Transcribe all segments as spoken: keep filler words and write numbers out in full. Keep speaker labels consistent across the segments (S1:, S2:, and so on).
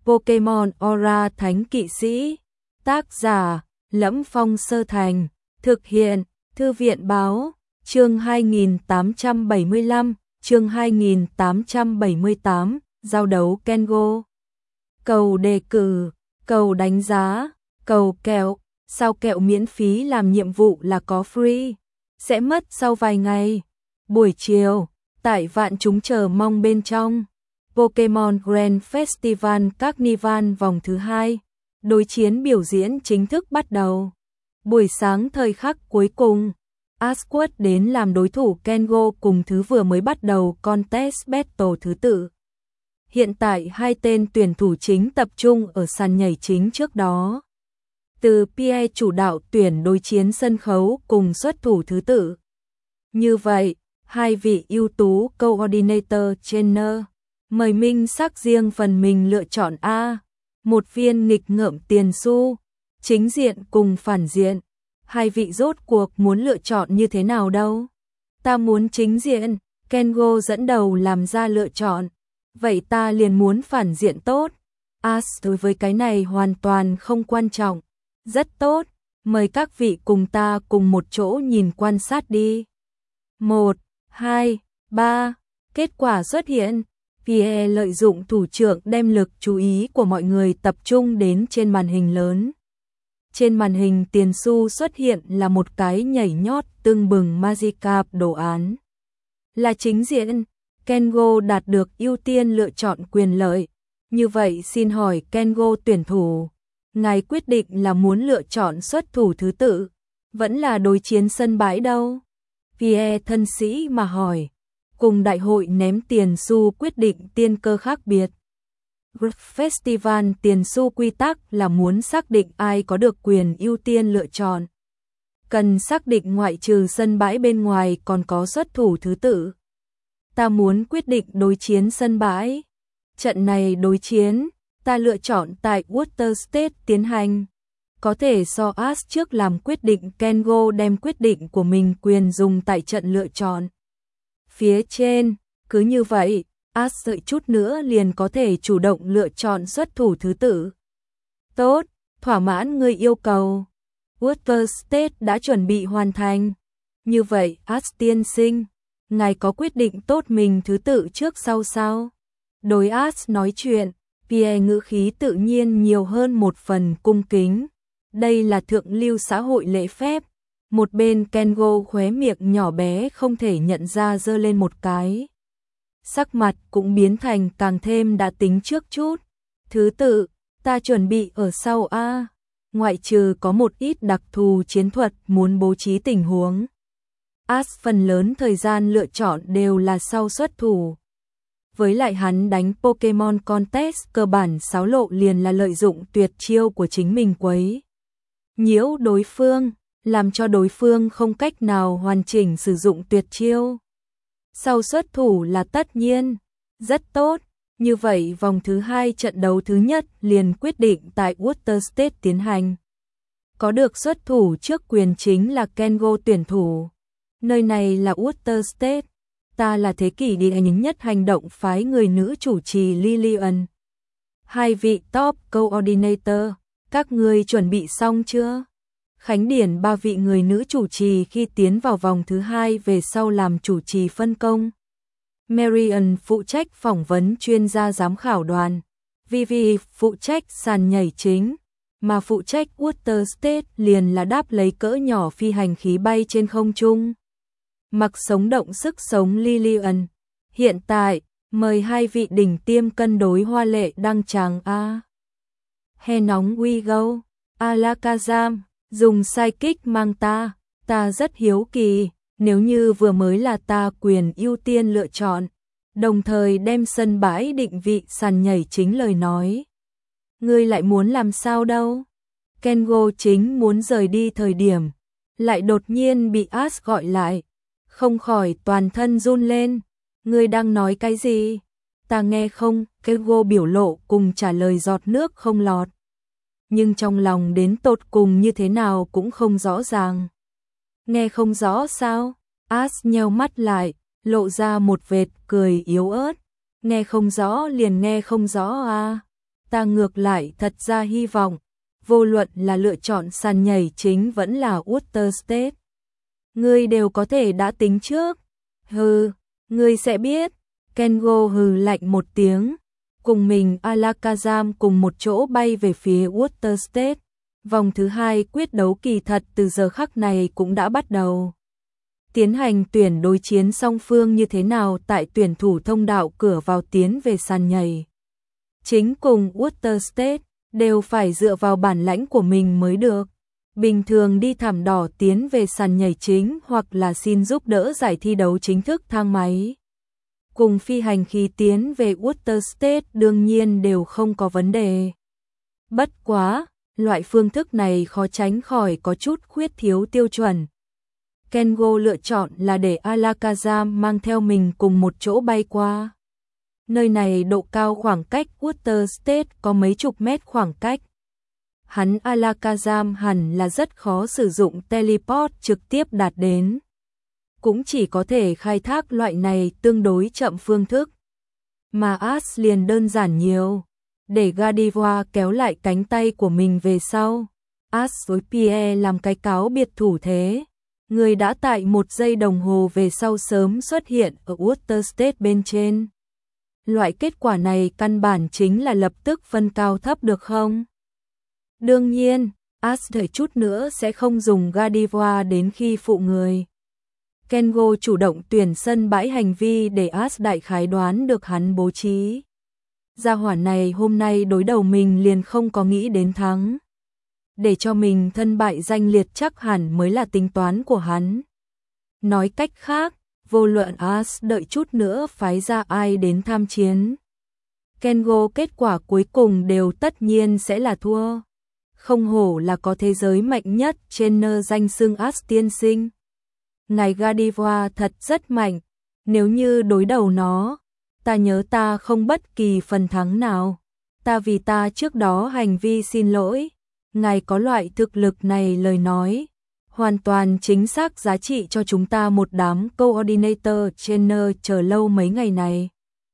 S1: Pokemon Aura Thánh Kỵ Sĩ. Tác giả: Lẫm Phong Sơ Thành. Thực hiện: Thư viện Báo. Chương hai nghìn tám trăm bảy mươi lăm, chương hai nghìn tám trăm bảy mươi tám, giao đấu Kengo. Cầu đề cử, cầu đánh giá, cầu kẹo, sao kẹo miễn phí làm nhiệm vụ là có free, sẽ mất sau vài ngày. Buổi chiều, tại vạn chúng chờ mong bên trong Pokemon Grand Festival Carnival vòng thứ hai, đối chiến biểu diễn chính thức bắt đầu. Buổi sáng thời khắc cuối cùng, Asquith đến làm đối thủ Kengo cùng thứ vừa mới bắt đầu contest battle thứ tự. Hiện tại hai tên tuyển thủ chính tập trung ở sàn nhảy chính trước đó. Từ Pierre chủ đạo tuyển đối chiến sân khấu cùng xuất thủ thứ tự. Như vậy, hai vị ưu tú coordinator trainer mời minh xác riêng phần mình lựa chọn A, một viên nghịch ngợm tiền xu, chính diện cùng phản diện. Hai vị rốt cuộc muốn lựa chọn như thế nào đâu? Ta muốn chính diện, Kengo dẫn đầu làm ra lựa chọn. Vậy ta liền muốn phản diện tốt. As đối với cái này hoàn toàn không quan trọng. Rất tốt, mời các vị cùng ta cùng một chỗ nhìn quan sát đi. Một, hai, ba, kết quả xuất hiện. Pierre lợi dụng thủ trưởng đem lực chú ý của mọi người tập trung đến trên màn hình lớn. Trên màn hình tiền xu xuất hiện là một cái nhảy nhót tưng bừng Magikarp đồ án. Là chính diện, Kengo đạt được ưu tiên lựa chọn quyền lợi. Như vậy xin hỏi Kengo tuyển thủ, ngài quyết định là muốn lựa chọn xuất thủ thứ tự, vẫn là đối chiến sân bãi đâu? Pierre thân sĩ mà hỏi. Cùng đại hội ném tiền xu quyết định tiên cơ khác biệt. Festival tiền xu quy tắc là muốn xác định ai có được quyền ưu tiên lựa chọn. Cần xác định ngoại trừ sân bãi bên ngoài còn có xuất thủ thứ tự. Ta muốn quyết định đối chiến sân bãi. Trận này đối chiến, ta lựa chọn tại Water State tiến hành. Có thể so As trước làm quyết định, Kengo đem quyết định của mình quyền dùng tại trận lựa chọn. Phía trên, cứ như vậy, As đợi chút nữa liền có thể chủ động lựa chọn xuất thủ thứ tự. Tốt, thỏa mãn người yêu cầu. Water State đã chuẩn bị hoàn thành. Như vậy, As tiên sinh, ngài có quyết định tốt mình thứ tự trước sau sao? Đối As nói chuyện, Pierre ngữ khí tự nhiên nhiều hơn một phần cung kính. Đây là thượng lưu xã hội lễ phép. Một bên Kengo khóe miệng nhỏ bé không thể nhận ra giơ lên một cái. Sắc mặt cũng biến thành càng thêm đã tính trước chút. Thứ tự, ta chuẩn bị ở sau A. Ngoại trừ có một ít đặc thù chiến thuật muốn bố trí tình huống. As phần lớn thời gian lựa chọn đều là sau xuất thủ. Với lại hắn đánh Pokemon Contest cơ bản xáo lộ liền là lợi dụng tuyệt chiêu của chính mình quấy nhiễu đối phương, làm cho đối phương không cách nào hoàn chỉnh sử dụng tuyệt chiêu. Sau xuất thủ là tất nhiên, rất tốt, như vậy vòng thứ hai trận đấu thứ nhất liền quyết định tại Water State tiến hành. Có được xuất thủ trước quyền chính là Kengo tuyển thủ. Nơi này là Water State, ta là thế kỷ đi ảnh nhất hành động phái người nữ chủ trì Lillian. Hai vị top coordinator, các người chuẩn bị xong chưa? Khánh điển ba vị người nữ chủ trì khi tiến vào vòng thứ hai về sau làm chủ trì phân công. Marian phụ trách phỏng vấn chuyên gia giám khảo đoàn, Vivi phụ trách sàn nhảy chính, mà phụ trách Water State liền là đáp lấy cỡ nhỏ phi hành khí bay trên không trung. Mặc sống động sức sống Lillian, hiện tại, mời hai vị đỉnh tiêm cân đối hoa lệ đăng tràng A. He nóng we go, Alakazam. Dùng sai kích mang ta, ta rất hiếu kỳ, nếu như vừa mới là ta quyền ưu tiên lựa chọn, đồng thời đem sân bãi định vị sàn nhảy chính lời nói. Ngươi lại muốn làm sao đâu? Kengo chính muốn rời đi thời điểm, lại đột nhiên bị As gọi lại, không khỏi toàn thân run lên. Ngươi đang nói cái gì? Ta nghe không? Kengo biểu lộ cùng trả lời giọt nước không lọt. Nhưng trong lòng đến tột cùng như thế nào cũng không rõ ràng. Nghe không rõ sao? As nheo mắt lại, lộ ra một vệt cười yếu ớt. Nghe không rõ liền nghe không rõ à? ta ngược lại thật ra hy vọng, vô luận là lựa chọn sàn nhảy chính vẫn là Water State. Ngươi đều có thể đã tính trước. Hừ, ngươi sẽ biết. Kengo hừ lạnh một tiếng, cùng mình Alakazam cùng một chỗ bay về phía Water State. Vòng thứ hai quyết đấu kỳ thật từ giờ khắc này cũng đã bắt đầu. Tiến hành tuyển đối chiến song phương như thế nào tại tuyển thủ thông đạo cửa vào tiến về sàn nhảy chính cùng Water State đều phải dựa vào bản lãnh của mình mới được. Bình thường đi thảm đỏ tiến về sàn nhảy chính hoặc là xin giúp đỡ giải thi đấu chính thức thang máy. Cùng phi hành khí tiến về Water State đương nhiên đều không có vấn đề. Bất quá, loại phương thức này khó tránh khỏi có chút khuyết thiếu tiêu chuẩn. Kengo lựa chọn là để Alakazam mang theo mình cùng một chỗ bay qua. Nơi này độ cao khoảng cách Water State có mấy chục mét khoảng cách. Hắn Alakazam hẳn là rất khó sử dụng teleport trực tiếp đạt đến. Cũng chỉ có thể khai thác loại này tương đối chậm phương thức. Mà Ash liền đơn giản nhiều. Để Gardevoir kéo lại cánh tay của mình về sau. Ash với Pierre làm cái cáo biệt thủ thế. Người đã tại một giây đồng hồ về sau sớm xuất hiện ở Water State bên trên. Loại kết quả này căn bản chính là lập tức phân cao thấp được không? Đương nhiên, Ash đợi chút nữa sẽ không dùng Gardevoir đến khi phụ người. Kengo chủ động tuyển sân bãi hành vi để Ash đại khái đoán được hắn bố trí. Gia hỏa này hôm nay đối đầu mình liền không có nghĩ đến thắng. Để cho mình thân bại danh liệt chắc hẳn mới là tính toán của hắn. Nói cách khác, vô luận Ash đợi chút nữa phái ra ai đến tham chiến. Kengo kết quả cuối cùng đều tất nhiên sẽ là thua. Không hổ là có thế giới mạnh nhất trên nơ danh xưng Ash tiên sinh. Ngài Gardevoir thật rất mạnh, nếu như đối đầu nó, ta nhớ ta không bất kỳ phần thắng nào. Ta vì ta trước đó hành vi xin lỗi. Ngài có loại thực lực này lời nói, hoàn toàn chính xác giá trị cho chúng ta một đám coordinator trainer chờ lâu mấy ngày này.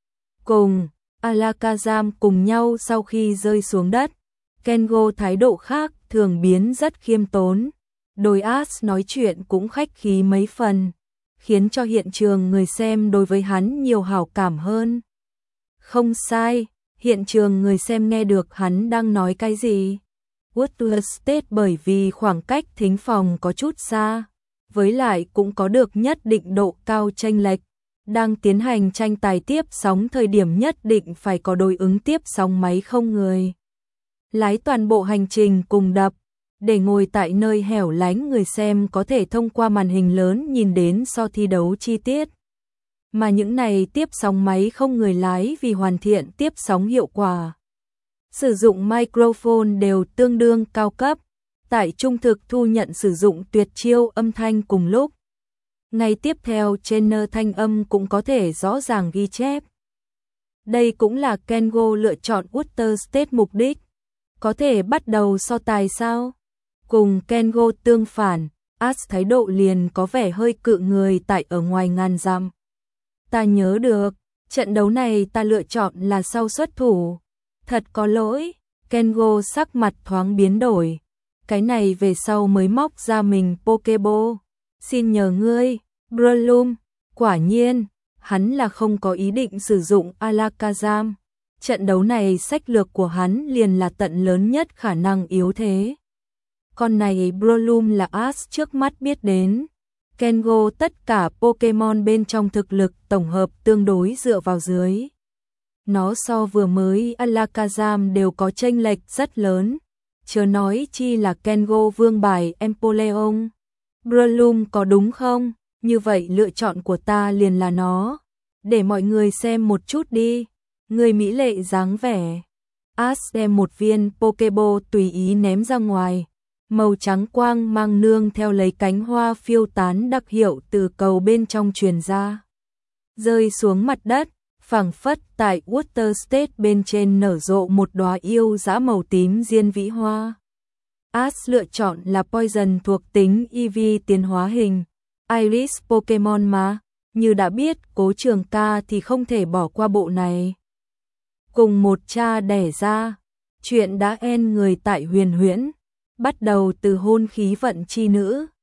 S1: Cùng Alakazam cùng nhau sau khi rơi xuống đất, Kengo thái độ khác thường biến rất khiêm tốn. Đôi Ash nói chuyện cũng khách khí mấy phần, khiến cho hiện trường người xem đối với hắn nhiều hảo cảm hơn. Không sai, hiện trường người xem nghe được hắn đang nói cái gì. Water State bởi vì khoảng cách thính phòng có chút xa, với lại cũng có được nhất định độ cao chênh lệch. Đang tiến hành tranh tài tiếp sóng thời điểm nhất định phải có đối ứng tiếp sóng máy không người. Lái toàn bộ hành trình cùng đập, để ngồi tại nơi hẻo lánh người xem có thể thông qua màn hình lớn nhìn đến so thi đấu chi tiết. Mà những này tiếp sóng máy không người lái vì hoàn thiện tiếp sóng hiệu quả. Sử dụng microphone đều tương đương cao cấp, tại trung thực thu nhận sử dụng tuyệt chiêu âm thanh cùng lúc. Ngay tiếp theo trainer thanh âm cũng có thể rõ ràng ghi chép. Đây cũng là Kengo lựa chọn Water State mục đích. Có thể bắt đầu so tài sao? Cùng Kengo tương phản, Ash thái độ liền có vẻ hơi cự người tại ở ngoài ngàn dặm. Ta nhớ được, trận đấu này ta lựa chọn là sau xuất thủ. Thật có lỗi, Kengo sắc mặt thoáng biến đổi. Cái này về sau mới móc ra mình Pokeball. Xin nhờ ngươi, Breloom. Quả nhiên, hắn là không có ý định sử dụng Alakazam. Trận đấu này sách lược của hắn liền là tận lớn nhất khả năng yếu thế. Con này Breloom là Ash trước mắt biết đến. Kengo tất cả Pokemon bên trong thực lực tổng hợp tương đối dựa vào dưới. Nó so vừa mới Alakazam đều có chênh lệch rất lớn. Chớ nói chi là Kengo vương bài Empoleon. Breloom có đúng không? Như vậy lựa chọn của ta liền là nó. Để mọi người xem một chút đi. Người mỹ lệ dáng vẻ. Ash đem một viên Pokeball tùy ý ném ra ngoài. Màu trắng quang mang nương theo lấy cánh hoa phiêu tán đặc hiệu từ cầu bên trong truyền ra. Rơi xuống mặt đất, phảng phất tại Water State bên trên nở rộ một đóa yêu dã màu tím diên vĩ hoa. Ash lựa chọn là Poison thuộc tính Eevee tiến hóa hình. Iris Pokemon mà, như đã biết Cố Trường Ca thì không thể bỏ qua bộ này. Cùng một cha đẻ ra, Chuyện đã en người tại huyền huyễn, bắt đầu từ hôn khí vận chi nữ.